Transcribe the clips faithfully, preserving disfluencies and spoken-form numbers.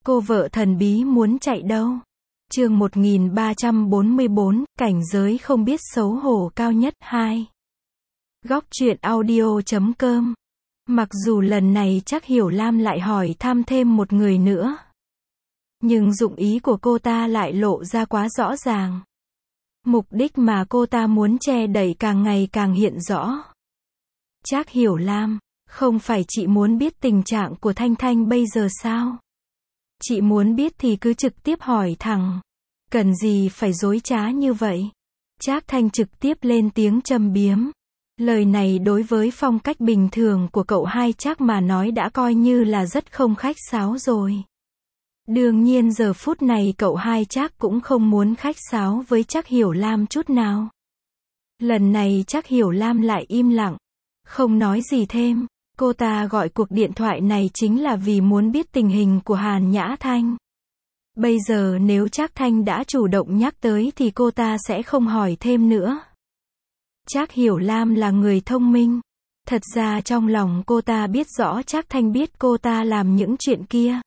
Cô vợ thần bí muốn chạy đâu? Chương một nghìn ba trăm bốn mươi bốn, cảnh giới không biết xấu hổ cao nhất hai. Góc truyện audio chấm com. Mặc dù lần này chắc Hiểu Lam lại hỏi thăm thêm một người nữa, nhưng dụng ý của cô ta lại lộ ra quá rõ ràng. Mục đích mà cô ta muốn che đậy càng ngày càng hiện rõ. Chắc Hiểu Lam, không phải chị muốn biết tình trạng của Thanh Thanh bây giờ sao? Chị muốn biết thì cứ trực tiếp hỏi thẳng. Cần gì phải dối trá như vậy? Trác Thanh trực tiếp lên tiếng châm biếm. Lời này đối với phong cách bình thường của cậu hai Trác mà nói đã coi như là rất không khách sáo rồi. Đương nhiên giờ phút này cậu hai Trác cũng không muốn khách sáo với Trác Hiểu Lam chút nào. Lần này Trác Hiểu Lam lại im lặng, không nói gì thêm. Cô ta gọi cuộc điện thoại này chính là vì muốn biết tình hình của Hàn Nhã Thanh. Bây giờ nếu Trác Thanh đã chủ động nhắc tới thì cô ta sẽ không hỏi thêm nữa. Trác Hiểu Lam là người thông minh. Thật ra trong lòng cô ta biết rõ Trác Thanh biết cô ta làm những chuyện kia.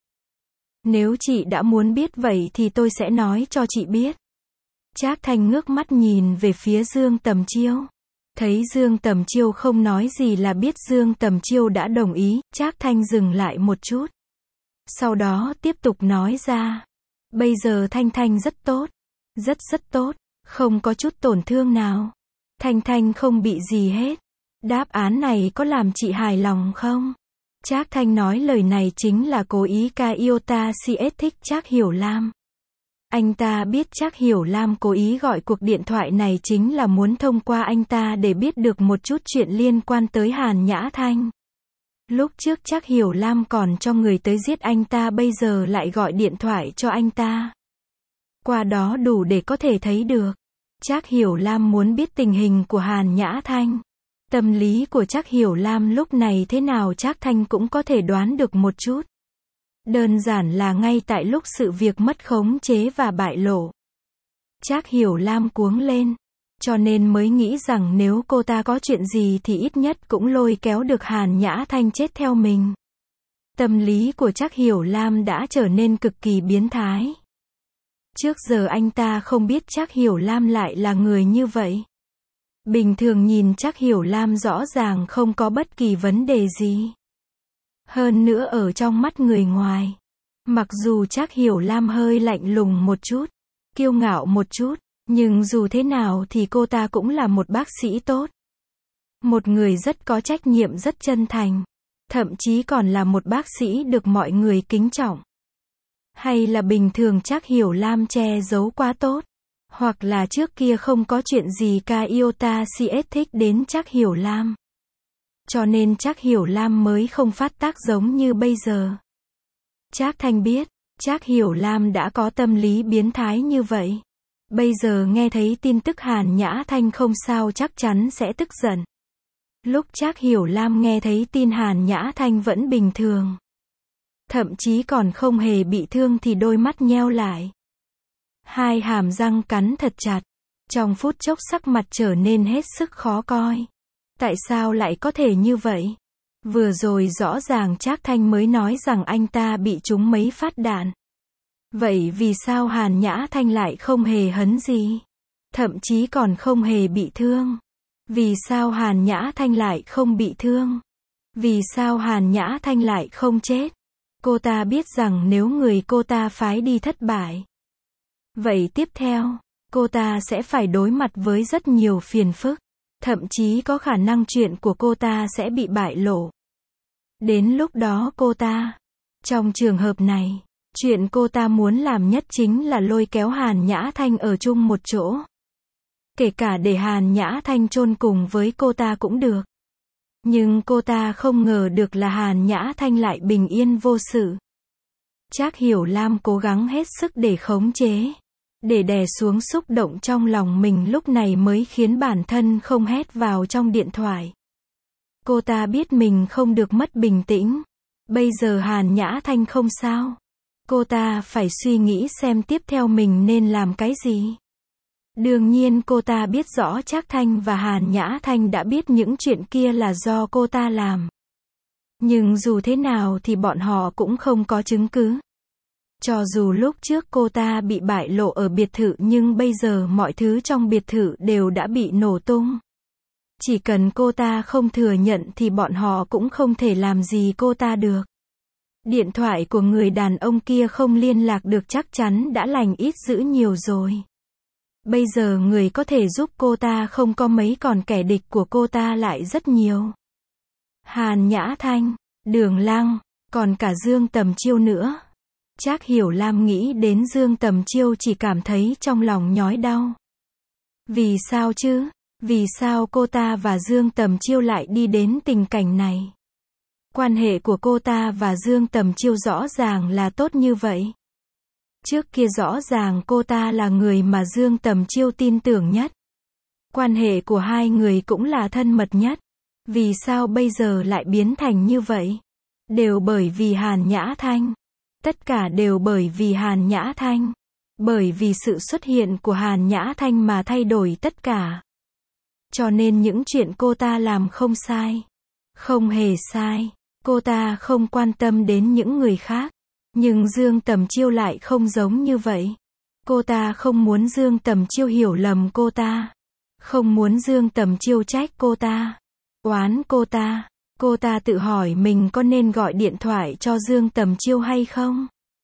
Nếu chị đã muốn biết vậy thì tôi sẽ nói cho chị biết. Trác Thanh ngước mắt nhìn về phía Dương Tầm Chiêu. Thấy Dương Tầm Chiêu không nói gì là biết Dương Tầm Chiêu đã đồng ý. Trác Thanh dừng lại một chút, sau đó tiếp tục nói ra. Bây giờ Thanh Thanh rất tốt. Rất rất tốt. Không có chút tổn thương nào. Thanh Thanh không bị gì hết. Đáp án này có làm chị hài lòng không? Trác Thanh nói lời này chính là cố ý ca iota cs thích Trác Hiểu Lam. Anh ta biết Trác Hiểu Lam cố ý gọi cuộc điện thoại này chính là muốn thông qua anh ta để biết được một chút chuyện liên quan tới Hàn Nhã Thanh. Lúc trước Trác Hiểu Lam còn cho người tới giết anh ta, bây giờ lại gọi điện thoại cho anh ta. Qua đó đủ để có thể thấy được, Trác Hiểu Lam muốn biết tình hình của Hàn Nhã Thanh. Tâm lý của Trác Hiểu Lam lúc này thế nào Trác Thanh cũng có thể đoán được một chút. Đơn giản là ngay tại lúc sự việc mất khống chế và bại lộ, Trác Hiểu Lam cuống lên, cho nên mới nghĩ rằng nếu cô ta có chuyện gì thì ít nhất cũng lôi kéo được Hàn Nhã Thanh chết theo mình. Tâm lý của Trác Hiểu Lam đã trở nên cực kỳ biến thái. Trước giờ anh ta không biết Trác Hiểu Lam lại là người như vậy. Bình thường nhìn Trác Hiểu Lam rõ ràng không có bất kỳ vấn đề gì. Hơn nữa ở trong mắt người ngoài, mặc dù Trác Hiểu Lam hơi lạnh lùng một chút, kiêu ngạo một chút, nhưng dù thế nào thì cô ta cũng là một bác sĩ tốt. Một người rất có trách nhiệm, rất chân thành. Thậm chí còn là một bác sĩ được mọi người kính trọng. Hay là bình thường Trác Hiểu Lam che giấu quá tốt. Hoặc là trước kia không có chuyện gì ca iota cs thích đến Trác Hiểu Lam. Cho nên Trác Hiểu Lam mới không phát tác giống như bây giờ. Trác Thanh biết, Trác Hiểu Lam đã có tâm lý biến thái như vậy. Bây giờ nghe thấy tin tức Hàn Nhã Thanh không sao chắc chắn sẽ tức giận. Lúc Trác Hiểu Lam nghe thấy tin Hàn Nhã Thanh vẫn bình thường, thậm chí còn không hề bị thương thì đôi mắt nheo lại. Hai hàm răng cắn thật chặt. Trong phút chốc sắc mặt trở nên hết sức khó coi. Tại sao lại có thể như vậy? Vừa rồi rõ ràng Trác Thanh mới nói rằng anh ta bị trúng mấy phát đạn. Vậy vì sao Hàn Nhã Thanh lại không hề hấn gì? Thậm chí còn không hề bị thương. Vì sao Hàn Nhã Thanh lại không bị thương? Vì sao Hàn Nhã Thanh lại không chết? Cô ta biết rằng nếu người cô ta phái đi thất bại, vậy tiếp theo, cô ta sẽ phải đối mặt với rất nhiều phiền phức. Thậm chí có khả năng chuyện của cô ta sẽ bị bại lộ. Đến lúc đó cô ta, trong trường hợp này, chuyện cô ta muốn làm nhất chính là lôi kéo Hàn Nhã Thanh ở chung một chỗ. Kể cả để Hàn Nhã Thanh chôn cùng với cô ta cũng được. Nhưng cô ta không ngờ được là Hàn Nhã Thanh lại bình yên vô sự. Trác Hiểu Lam cố gắng hết sức để khống chế, để đè xuống xúc động trong lòng mình, lúc này mới khiến bản thân không hét vào trong điện thoại. Cô ta biết mình không được mất bình tĩnh. Bây giờ Hàn Nhã Thanh không sao. Cô ta phải suy nghĩ xem tiếp theo mình nên làm cái gì. Đương nhiên cô ta biết rõ Trác Thanh và Hàn Nhã Thanh đã biết những chuyện kia là do cô ta làm. Nhưng dù thế nào thì bọn họ cũng không có chứng cứ. Cho dù lúc trước cô ta bị bại lộ ở biệt thự nhưng bây giờ mọi thứ trong biệt thự đều đã bị nổ tung. Chỉ cần cô ta không thừa nhận thì bọn họ cũng không thể làm gì cô ta được. Điện thoại của người đàn ông kia không liên lạc được chắc chắn đã lành ít dữ nhiều rồi. Bây giờ người có thể giúp cô ta không có mấy, còn kẻ địch của cô ta lại rất nhiều. Hàn Nhã Thanh, Đường Lăng, còn cả Dương Tầm Chiêu nữa. Trác Hiểu Lam nghĩ đến Dương Tầm Chiêu chỉ cảm thấy trong lòng nhói đau. Vì sao chứ? Vì sao cô ta và Dương Tầm Chiêu lại đi đến tình cảnh này? Quan hệ của cô ta và Dương Tầm Chiêu rõ ràng là tốt như vậy. Trước kia rõ ràng cô ta là người mà Dương Tầm Chiêu tin tưởng nhất. Quan hệ của hai người cũng là thân mật nhất. Vì sao bây giờ lại biến thành như vậy? Đều bởi vì Hàn Nhã Thanh. Tất cả đều bởi vì Hàn Nhã Thanh. Bởi vì sự xuất hiện của Hàn Nhã Thanh mà thay đổi tất cả. Cho nên những chuyện cô ta làm không sai. Không hề sai. Cô ta không quan tâm đến những người khác. Nhưng Dương Tầm Chiêu lại không giống như vậy. Cô ta không muốn Dương Tầm Chiêu hiểu lầm cô ta. Không muốn Dương Tầm Chiêu trách cô ta. Oán cô ta. Cô ta tự hỏi mình có nên gọi điện thoại cho Dương Tầm Chiêu hay không?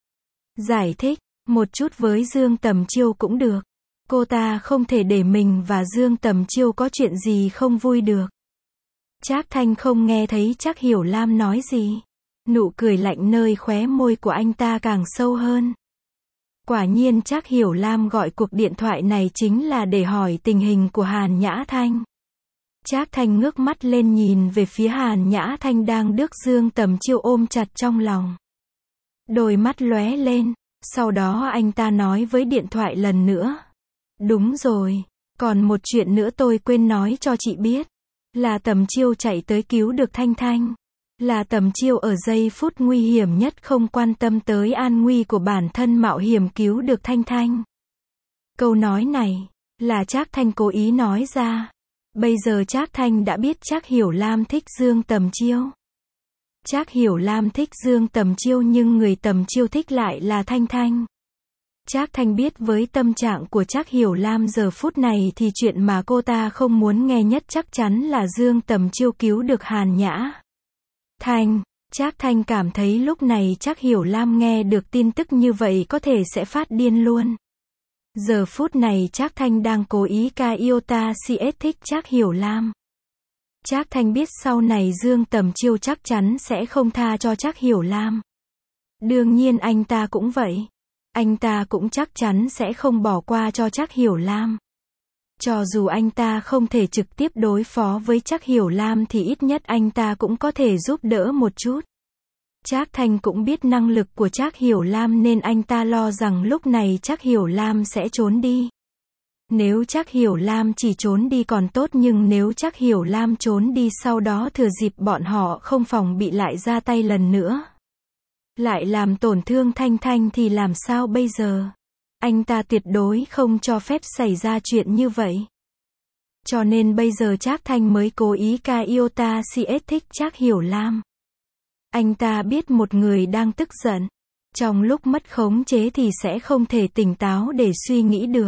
Giải thích một chút với Dương Tầm Chiêu cũng được. Cô ta không thể để mình và Dương Tầm Chiêu có chuyện gì không vui được. Trác Thanh không nghe thấy Trác Hiểu Lam nói gì. Nụ cười lạnh nơi khóe môi của anh ta càng sâu hơn. Quả nhiên Trác Hiểu Lam gọi cuộc điện thoại này chính là để hỏi tình hình của Hàn Nhã Thanh. Trác Thanh ngước mắt lên nhìn về phía Hàn Nhã Thanh đang được Dương Tầm Chiêu ôm chặt trong lòng. Đôi mắt lóe lên, sau đó anh ta nói với điện thoại lần nữa. Đúng rồi, còn một chuyện nữa tôi quên nói cho chị biết. Là Tầm Chiêu chạy tới cứu được Thanh Thanh. Là Tầm Chiêu ở giây phút nguy hiểm nhất không quan tâm tới an nguy của bản thân mạo hiểm cứu được Thanh Thanh. Câu nói này là Trác Thanh cố ý nói ra. Bây giờ Trác Thanh đã biết Trác Hiểu Lam thích Dương Tầm Chiêu. Trác Hiểu Lam thích Dương Tầm Chiêu nhưng người Tầm Chiêu thích lại là Thanh Thanh. Trác Thanh biết với tâm trạng của Trác Hiểu Lam giờ phút này thì chuyện mà cô ta không muốn nghe nhất chắc chắn là Dương Tầm Chiêu cứu được Hàn Nhã Thanh. Trác Thanh cảm thấy lúc này Trác Hiểu Lam nghe được tin tức như vậy có thể sẽ phát điên luôn. Giờ phút này Trác Thanh đang cố ý ca iota cs thích Trác Hiểu Lam. Trác Thanh biết sau này Dương Tầm Chiêu chắc chắn sẽ không tha cho Trác Hiểu Lam. Đương nhiên anh ta cũng vậy. Anh ta cũng chắc chắn sẽ không bỏ qua cho Trác Hiểu Lam. Cho dù anh ta không thể trực tiếp đối phó với Trác Hiểu Lam thì ít nhất anh ta cũng có thể giúp đỡ một chút. Trác Thanh cũng biết năng lực của Trác Hiểu Lam nên anh ta lo rằng lúc này Trác Hiểu Lam sẽ trốn đi. Nếu Trác Hiểu Lam chỉ trốn đi còn tốt nhưng nếu Trác Hiểu Lam trốn đi sau đó thừa dịp bọn họ không phòng bị lại ra tay lần nữa. Lại làm tổn thương Thanh Thanh thì làm sao bây giờ? Anh ta tuyệt đối không cho phép xảy ra chuyện như vậy. Cho nên bây giờ Trác Thanh mới cố ý ca iota cs thích Trác Hiểu Lam. Anh ta biết một người đang tức giận. Trong lúc mất khống chế thì sẽ không thể tỉnh táo để suy nghĩ được.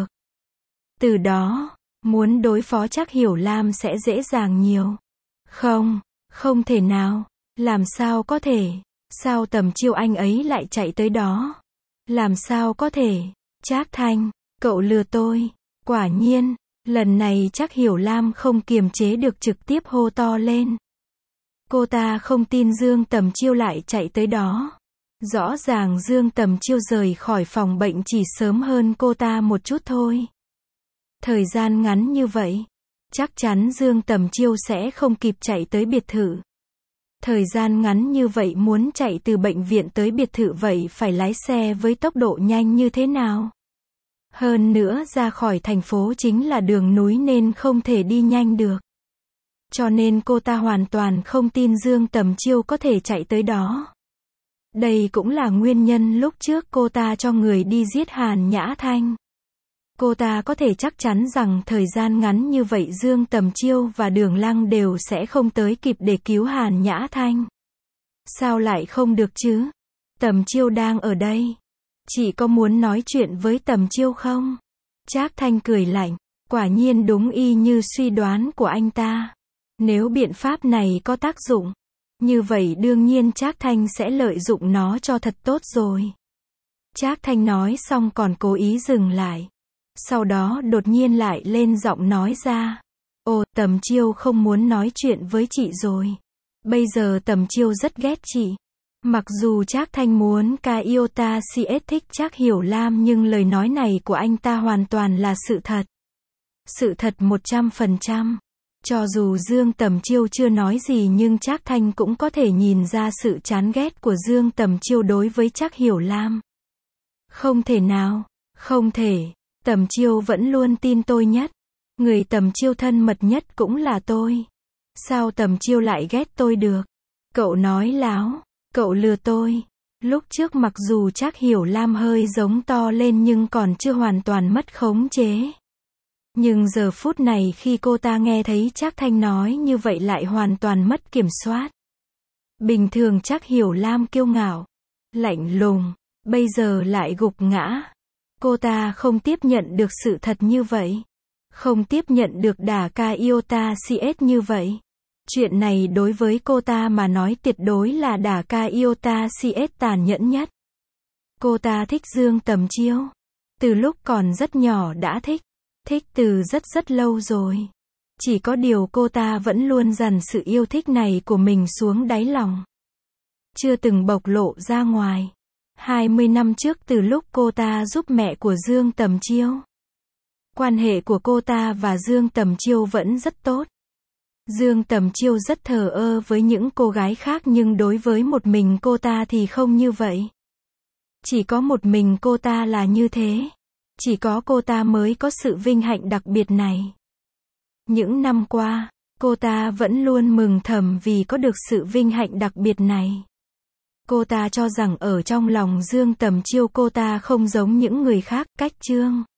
Từ đó, muốn đối phó Trác Hiểu Lam sẽ dễ dàng nhiều. Không, không thể nào. Làm sao có thể? Sao Tầm Chiêu anh ấy lại chạy tới đó? Làm sao có thể? Trác Thanh, cậu lừa tôi. Quả nhiên, lần này Trác Hiểu Lam không kiềm chế được trực tiếp hô to lên. Cô ta không tin Dương Tầm Chiêu lại chạy tới đó. Rõ ràng Dương Tầm Chiêu rời khỏi phòng bệnh chỉ sớm hơn cô ta một chút thôi. Thời gian ngắn như vậy, chắc chắn Dương Tầm Chiêu sẽ không kịp chạy tới biệt thự. Thời gian ngắn như vậy muốn chạy từ bệnh viện tới biệt thự vậy phải lái xe với tốc độ nhanh như thế nào? Hơn nữa ra khỏi thành phố chính là đường núi nên không thể đi nhanh được. Cho nên cô ta hoàn toàn không tin Dương Tầm Chiêu có thể chạy tới đó. Đây cũng là nguyên nhân lúc trước cô ta cho người đi giết Hàn Nhã Thanh. Cô ta có thể chắc chắn rằng thời gian ngắn như vậy Dương Tầm Chiêu và Đường Lăng đều sẽ không tới kịp để cứu Hàn Nhã Thanh. Sao lại không được chứ? Tầm Chiêu đang ở đây. Chị có muốn nói chuyện với Tầm Chiêu không? Trác Thanh cười lạnh. Quả nhiên đúng y như suy đoán của anh ta. Nếu biện pháp này có tác dụng, như vậy đương nhiên Trác Thanh sẽ lợi dụng nó cho thật tốt rồi. Trác Thanh nói xong còn cố ý dừng lại. Sau đó đột nhiên lại lên giọng nói ra. Ồ, Tầm Chiêu không muốn nói chuyện với chị rồi. Bây giờ Tầm Chiêu rất ghét chị. Mặc dù Trác Thanh muốn ca Iota xê ét thích Trác Hiểu Lam nhưng lời nói này của anh ta hoàn toàn là sự thật. Sự thật một trăm phần trăm. Cho dù Dương Tầm Chiêu chưa nói gì nhưng Trác Thanh cũng có thể nhìn ra sự chán ghét của Dương Tầm Chiêu đối với Trác Hiểu Lam. Không thể nào, không thể. Tầm Chiêu vẫn luôn tin tôi nhất. Người Tầm Chiêu thân mật nhất cũng là tôi. Sao Tầm Chiêu lại ghét tôi được? Cậu nói láo, cậu lừa tôi. Lúc trước mặc dù Trác Hiểu Lam hơi giống to lên nhưng còn chưa hoàn toàn mất khống chế. Nhưng giờ phút này khi cô ta nghe thấy Trác Thanh nói như vậy lại hoàn toàn mất kiểm soát. Bình thường Trác Hiểu Lam kiêu ngạo, lạnh lùng, bây giờ lại gục ngã. Cô ta không tiếp nhận được sự thật như vậy. Không tiếp nhận được đả ca Iota xê ét như vậy. Chuyện này đối với cô ta mà nói tuyệt đối là đả ca Iota xê ét tàn nhẫn nhất. Cô ta thích Dương Tầm Chiêu. Từ lúc còn rất nhỏ đã thích. Thích từ rất rất lâu rồi. Chỉ có điều cô ta vẫn luôn dằn sự yêu thích này của mình xuống đáy lòng. Chưa từng bộc lộ ra ngoài. hai mươi năm trước từ lúc cô ta giúp mẹ của Dương Tầm Chiêu. Quan hệ của cô ta và Dương Tầm Chiêu vẫn rất tốt. Dương Tầm Chiêu rất thờ ơ với những cô gái khác nhưng đối với một mình cô ta thì không như vậy. Chỉ có một mình cô ta là như thế. Chỉ có cô ta mới có sự vinh hạnh đặc biệt này. Những năm qua, cô ta vẫn luôn mừng thầm vì có được sự vinh hạnh đặc biệt này. Cô ta cho rằng ở trong lòng Dương Tầm Chiêu cô ta không giống những người khác, cách Trương